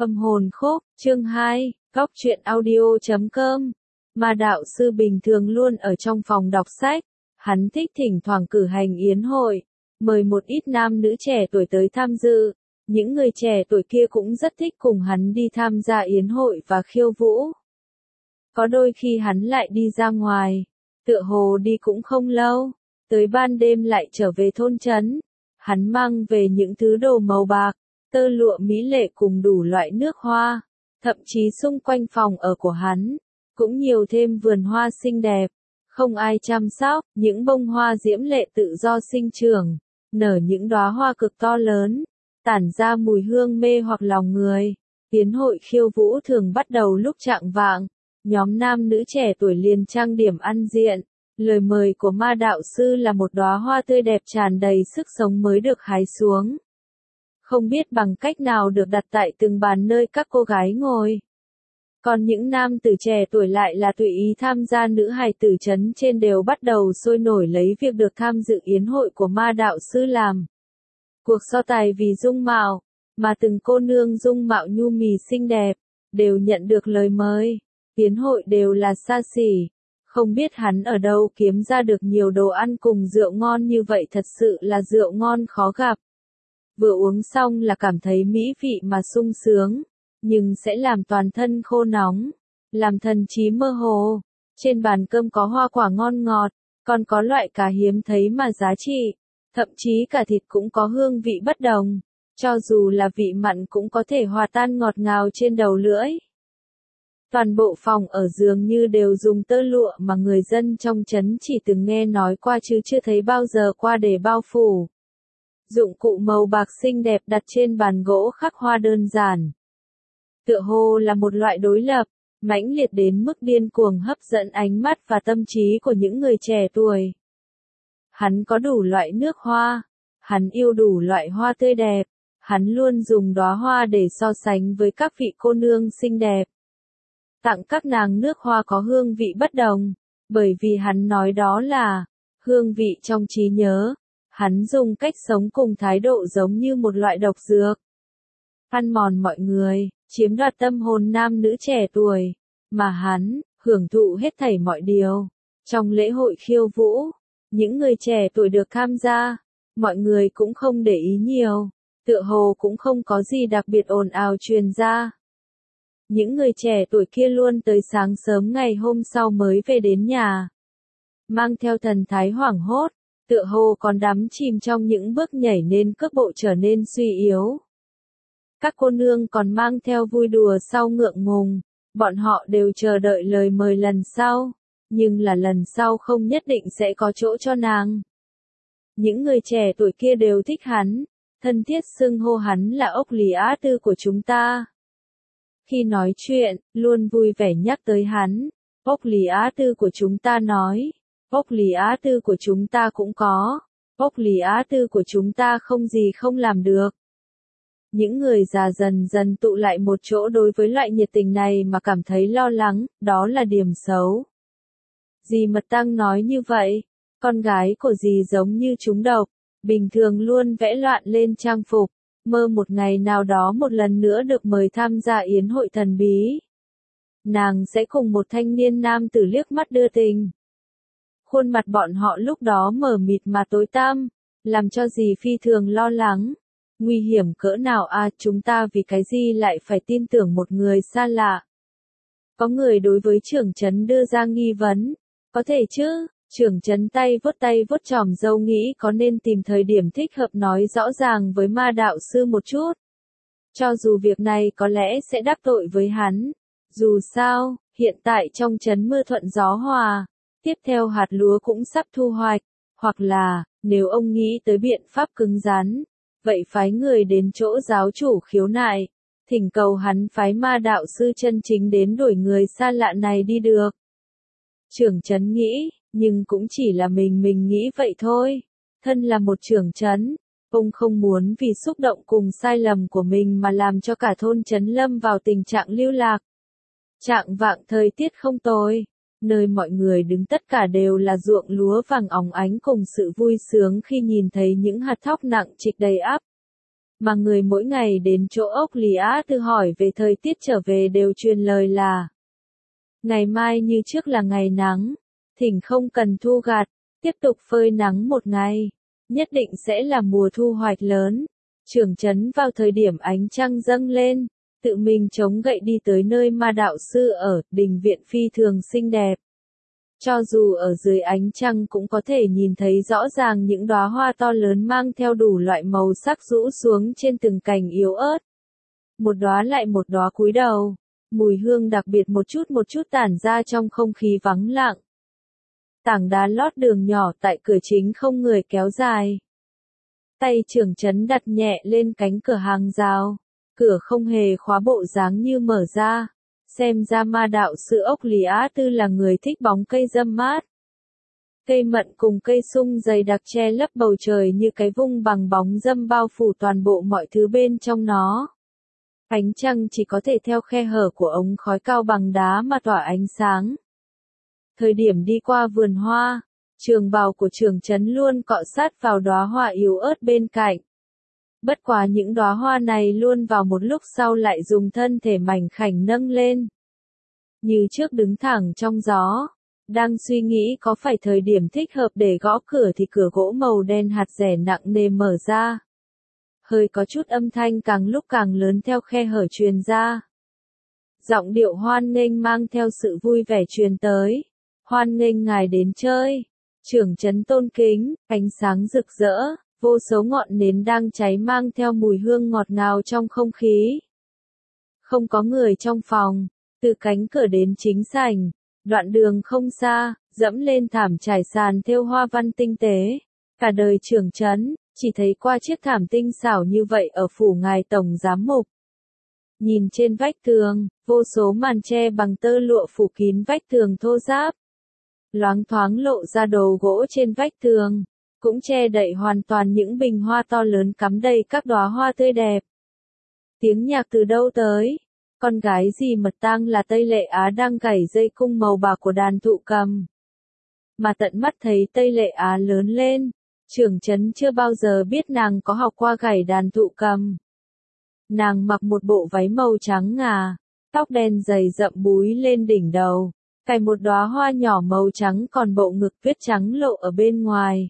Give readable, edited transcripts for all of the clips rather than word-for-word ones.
Âm hồn khúc, chương 2, Góc truyện audio.com. Ma đạo sư bình thường luôn ở trong phòng đọc sách. Hắn thích thỉnh thoảng cử hành yến hội, mời một ít nam nữ trẻ tuổi tới tham dự. Những người trẻ tuổi kia cũng rất thích cùng hắn đi tham gia yến hội và khiêu vũ. Có đôi khi hắn lại đi ra ngoài, tựa hồ đi cũng không lâu, tới ban đêm lại trở về thôn trấn. Hắn mang về những thứ đồ màu bạc, tơ lụa mỹ lệ cùng đủ loại nước hoa, thậm chí xung quanh phòng ở của hắn, cũng nhiều thêm vườn hoa xinh đẹp, không ai chăm sóc, những bông hoa diễm lệ tự do sinh trưởng, nở những đóa hoa cực to lớn, tản ra mùi hương mê hoặc lòng người. Yến hội khiêu vũ thường bắt đầu lúc chạng vạng, nhóm nam nữ trẻ tuổi liền trang điểm ăn diện. Lời mời của ma đạo sư là một đóa hoa tươi đẹp tràn đầy sức sống mới được hái xuống. Không biết bằng cách nào được đặt tại từng bàn nơi các cô gái ngồi. Còn những nam tử trẻ tuổi lại là tùy ý tham gia, nữ hài tử trấn trên đều bắt đầu sôi nổi lấy việc được tham dự yến hội của ma đạo sư làm cuộc so tài vì dung mạo, mà từng cô nương dung mạo nhu mì xinh đẹp, đều nhận được lời mời. Yến hội đều là xa xỉ. Không biết hắn ở đâu kiếm ra được nhiều đồ ăn cùng rượu ngon như vậy, thật sự là rượu ngon khó gặp. Vừa uống xong là cảm thấy mỹ vị mà sung sướng, nhưng sẽ làm toàn thân khô nóng, làm thần trí mơ hồ. Trên bàn cơm có hoa quả ngon ngọt, còn có loại cá hiếm thấy mà giá trị, thậm chí cả thịt cũng có hương vị bất đồng, cho dù là vị mặn cũng có thể hòa tan ngọt ngào trên đầu lưỡi. Toàn bộ phòng ở dường như đều dùng tơ lụa mà người dân trong trấn chỉ từng nghe nói qua chứ chưa thấy bao giờ qua để bao phủ. Dụng cụ màu bạc xinh đẹp đặt trên bàn gỗ khắc hoa đơn giản. Tựa hồ là một loại đối lập, mãnh liệt đến mức điên cuồng hấp dẫn ánh mắt và tâm trí của những người trẻ tuổi. Hắn có đủ loại nước hoa, hắn yêu đủ loại hoa tươi đẹp, hắn luôn dùng đóa hoa để so sánh với các vị cô nương xinh đẹp. Tặng các nàng nước hoa có hương vị bất đồng, bởi vì hắn nói đó là hương vị trong trí nhớ. Hắn dùng cách sống cùng thái độ giống như một loại độc dược, ăn mòn mọi người, chiếm đoạt tâm hồn nam nữ trẻ tuổi, mà hắn hưởng thụ hết thảy mọi điều. Trong lễ hội khiêu vũ, những người trẻ tuổi được tham gia, mọi người cũng không để ý nhiều, tựa hồ cũng không có gì đặc biệt ồn ào truyền ra. Những người trẻ tuổi kia luôn tới sáng sớm ngày hôm sau mới về đến nhà, mang theo thần thái hoảng hốt, tựa hồ còn đắm chìm trong những bước nhảy nên cước bộ trở nên suy yếu. Các cô nương còn mang theo vui đùa sau ngượng ngùng, bọn họ đều chờ đợi lời mời lần sau, nhưng là lần sau không nhất định sẽ có chỗ cho nàng. Những người trẻ tuổi kia đều thích hắn, thân thiết xưng hô hắn là ốc lì á tư của chúng ta. Khi nói chuyện, luôn vui vẻ nhắc tới hắn. Ốc lì á tư của chúng ta nói. Ốc lì á tư của chúng ta cũng có. Ốc lì á tư của chúng ta không gì không làm được. Những người già dần dần tụ lại một chỗ đối với loại nhiệt tình này mà cảm thấy lo lắng, đó là điểm xấu. Dì Mật Tăng nói như vậy, con gái của dì giống như trúng độc, bình thường luôn vẽ loạn lên trang phục, mơ một ngày nào đó một lần nữa được mời tham gia yến hội thần bí. Nàng sẽ cùng một thanh niên nam tử liếc mắt đưa tình. Khuôn mặt bọn họ lúc đó mờ mịt mà tối tăm, làm cho dì phi thường lo lắng. Nguy hiểm cỡ nào à, chúng ta vì cái gì lại phải tin tưởng một người xa lạ? Có người đối với trưởng trấn đưa ra nghi vấn. Có thể chứ, trưởng trấn tay vuốt chòm râu nghĩ có nên tìm thời điểm thích hợp nói rõ ràng với ma đạo sư một chút. Cho dù việc này có lẽ sẽ đắc tội với hắn. Dù sao, hiện tại trong trấn mưa thuận gió hòa. Tiếp theo hạt lúa cũng sắp thu hoạch. Hoặc là, nếu ông nghĩ tới biện pháp cứng rắn, vậy phái người đến chỗ giáo chủ khiếu nại, thỉnh cầu hắn phái ma đạo sư chân chính đến đuổi người xa lạ này đi được. Trưởng trấn nghĩ, nhưng cũng chỉ là mình nghĩ vậy thôi. Thân là một trưởng trấn, ông không muốn vì xúc động cùng sai lầm của mình mà làm cho cả thôn trấn lâm vào tình trạng lưu lạc. Trạng vạng thời tiết không tồi, nơi mọi người đứng tất cả đều là ruộng lúa vàng óng ánh cùng sự vui sướng khi nhìn thấy những hạt thóc nặng trịch đầy ắp. mà người mỗi ngày đến chỗ ốc Lý Á Tư hỏi về thời tiết trở về đều truyền lời là ngày mai như trước là ngày nắng, thỉnh không cần thu gặt, tiếp tục phơi nắng một ngày, nhất định sẽ là mùa thu hoạch lớn. Trưởng trấn vào thời điểm ánh trăng dâng lên, tự mình chống gậy đi tới nơi ma đạo sư ở, đình viện phi thường xinh đẹp. Cho dù ở dưới ánh trăng cũng có thể nhìn thấy rõ ràng những đóa hoa to lớn mang theo đủ loại màu sắc rũ xuống trên từng cành yếu ớt. Một đóa lại một đóa cúi đầu, mùi hương đặc biệt một chút tản ra trong không khí vắng lặng. Tảng đá lót đường nhỏ tại cửa chính không người kéo dài. Tay trưởng trấn đặt nhẹ lên cánh cửa hàng rào, cửa không hề khóa bộ dáng như mở ra. Xem ra ma đạo sư ốc Lý Á Tư là người thích bóng cây râm mát. Cây mận cùng cây sung dày đặc che lấp bầu trời như cái vung bằng bóng râm bao phủ toàn bộ mọi thứ bên trong nó. Ánh trăng chỉ có thể theo khe hở của ống khói cao bằng đá mà tỏa ánh sáng. Thời điểm đi qua vườn hoa, trường bào của trưởng trấn luôn cọ sát vào đóa hoa yếu ớt bên cạnh. Bất quá những đóa hoa này luôn vào một lúc sau lại dùng thân thể mảnh khảnh nâng lên. Như trước đứng thẳng trong gió, đang suy nghĩ có phải thời điểm thích hợp để gõ cửa thì cửa gỗ màu đen hạt rẻ nặng nề mở ra. Hơi có chút âm thanh càng lúc càng lớn theo khe hở truyền ra. Giọng điệu hoan nghênh mang theo sự vui vẻ truyền tới. Hoan nghênh ngài đến chơi. Trưởng trấn tôn kính, ánh sáng rực rỡ. Vô số ngọn nến đang cháy mang theo mùi hương ngọt ngào trong không khí. Không có người trong phòng, từ cánh cửa đến chính sảnh, đoạn đường không xa, dẫm lên thảm trải sàn thêu hoa văn tinh tế. Cả đời trưởng trấn, chỉ thấy qua chiếc thảm tinh xảo như vậy ở phủ ngài tổng giám mục. Nhìn trên vách tường, vô số màn tre bằng tơ lụa phủ kín vách tường thô ráp. Loáng thoáng lộ ra đầu gỗ trên vách tường. Cũng che đậy hoàn toàn những bình hoa to lớn cắm đầy các đóa hoa tươi đẹp. Tiếng nhạc từ đâu tới? Con gái gì mật tang là Tây Lệ Á đang gảy dây cung màu bạc của đàn thụ cầm. Mà tận mắt thấy Tây Lệ Á lớn lên, trưởng trấn chưa bao giờ biết nàng có học qua gảy đàn thụ cầm. Nàng mặc một bộ váy màu trắng ngà, tóc đen dày rậm búi lên đỉnh đầu, cài một đóa hoa nhỏ màu trắng còn bộ ngực viết trắng lộ ở bên ngoài.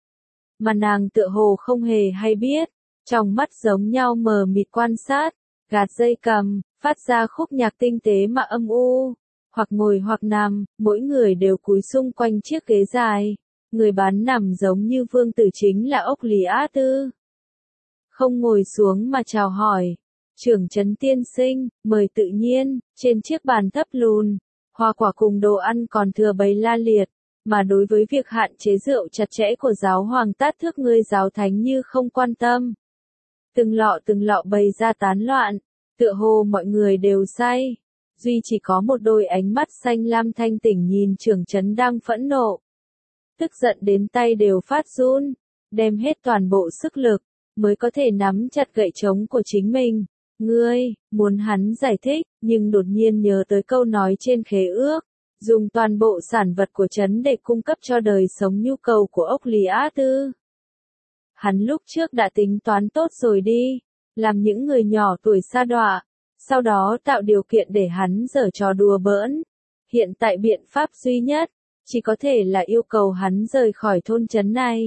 Mà nàng tựa hồ không hề hay biết, trong mắt giống nhau mờ mịt quan sát, gạt dây cầm, phát ra khúc nhạc tinh tế mà âm u, hoặc ngồi hoặc nằm, mỗi người đều cúi xung quanh chiếc ghế dài, người bán nằm giống như vương tử chính là ốc Lý Á Tư. Không ngồi xuống mà chào hỏi, trưởng trấn tiên sinh, mời tự nhiên, trên chiếc bàn thấp lùn, hoa quả cùng đồ ăn còn thừa bày la liệt. Mà đối với việc hạn chế rượu chặt chẽ của giáo hoàng Tát Thước ngươi giáo thánh như không quan tâm. Từng lọ bày ra tán loạn, tựa hồ mọi người đều say. Duy chỉ có một đôi ánh mắt xanh lam thanh tỉnh nhìn trưởng trấn đang phẫn nộ. Tức giận đến tay đều phát run, đem hết toàn bộ sức lực, mới có thể nắm chặt gậy trống của chính mình. Ngươi, muốn hắn giải thích, nhưng đột nhiên nhớ tới câu nói trên khế ước. Dùng toàn bộ sản vật của trấn để cung cấp cho đời sống nhu cầu của ốc Lý Á Tư. Hắn lúc trước đã tính toán tốt rồi đi, làm những người nhỏ tuổi sa đọa, sau đó tạo điều kiện để hắn giở trò đùa bỡn. Hiện tại biện pháp duy nhất, chỉ có thể là yêu cầu hắn rời khỏi thôn trấn này.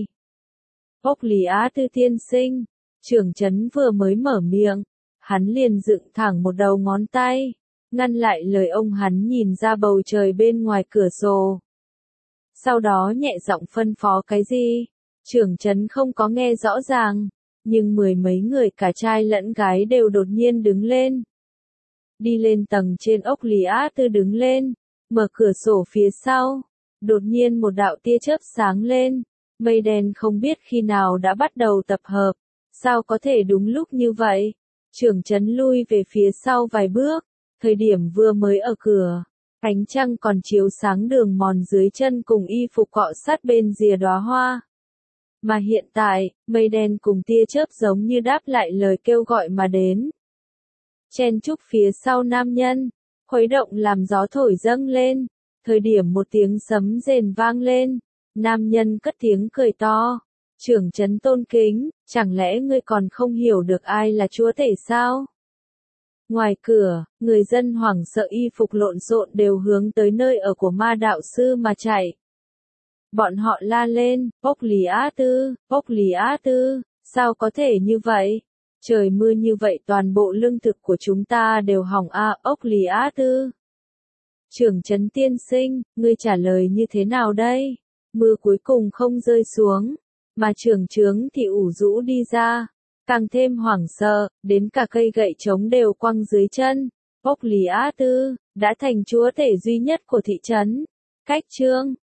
Ốc Lý Á Tư tiên sinh, trưởng trấn vừa mới mở miệng, hắn liền dựng thẳng một đầu ngón tay. Ngăn lại lời ông hắn nhìn ra bầu trời bên ngoài cửa sổ. Sau đó nhẹ giọng phân phó cái gì? Trưởng trấn không có nghe rõ ràng, nhưng mười mấy người cả trai lẫn gái đều đột nhiên đứng lên. Đi lên tầng trên ốc Lý Á Tư đứng lên, mở cửa sổ phía sau. Đột nhiên một đạo tia chớp sáng lên, mây đen không biết khi nào đã bắt đầu tập hợp. Sao có thể đúng lúc như vậy? Trưởng trấn lui về phía sau vài bước. Thời điểm vừa mới ở cửa, ánh trăng còn chiếu sáng đường mòn dưới chân cùng y phục cọ sát bên rìa đóa hoa. Mà hiện tại, mây đen cùng tia chớp giống như đáp lại lời kêu gọi mà đến. Chen chúc phía sau nam nhân, khuấy động làm gió thổi dâng lên. Thời điểm một tiếng sấm rền vang lên, nam nhân cất tiếng cười to. Trưởng trấn tôn kính, chẳng lẽ ngươi còn không hiểu được ai là chúa tể sao? Ngoài cửa, người dân hoảng sợ y phục lộn xộn đều hướng tới nơi ở của ma đạo sư mà chạy. Bọn họ la lên, Ốc Lý Á Tư, Ốc Lý Á Tư, sao có thể như vậy? Trời mưa như vậy toàn bộ lương thực của chúng ta đều hỏng Ốc Lý Á Tư. Trưởng trấn tiên sinh, ngươi trả lời như thế nào đây? Mưa cuối cùng không rơi xuống, mà trưởng trướng thì ủ rũ đi ra, càng thêm hoảng sợ, đến cả cây gậy trống đều quăng dưới chân. Ốc Lý Á Tư đã thành chúa tể duy nhất của thị trấn. Cách chương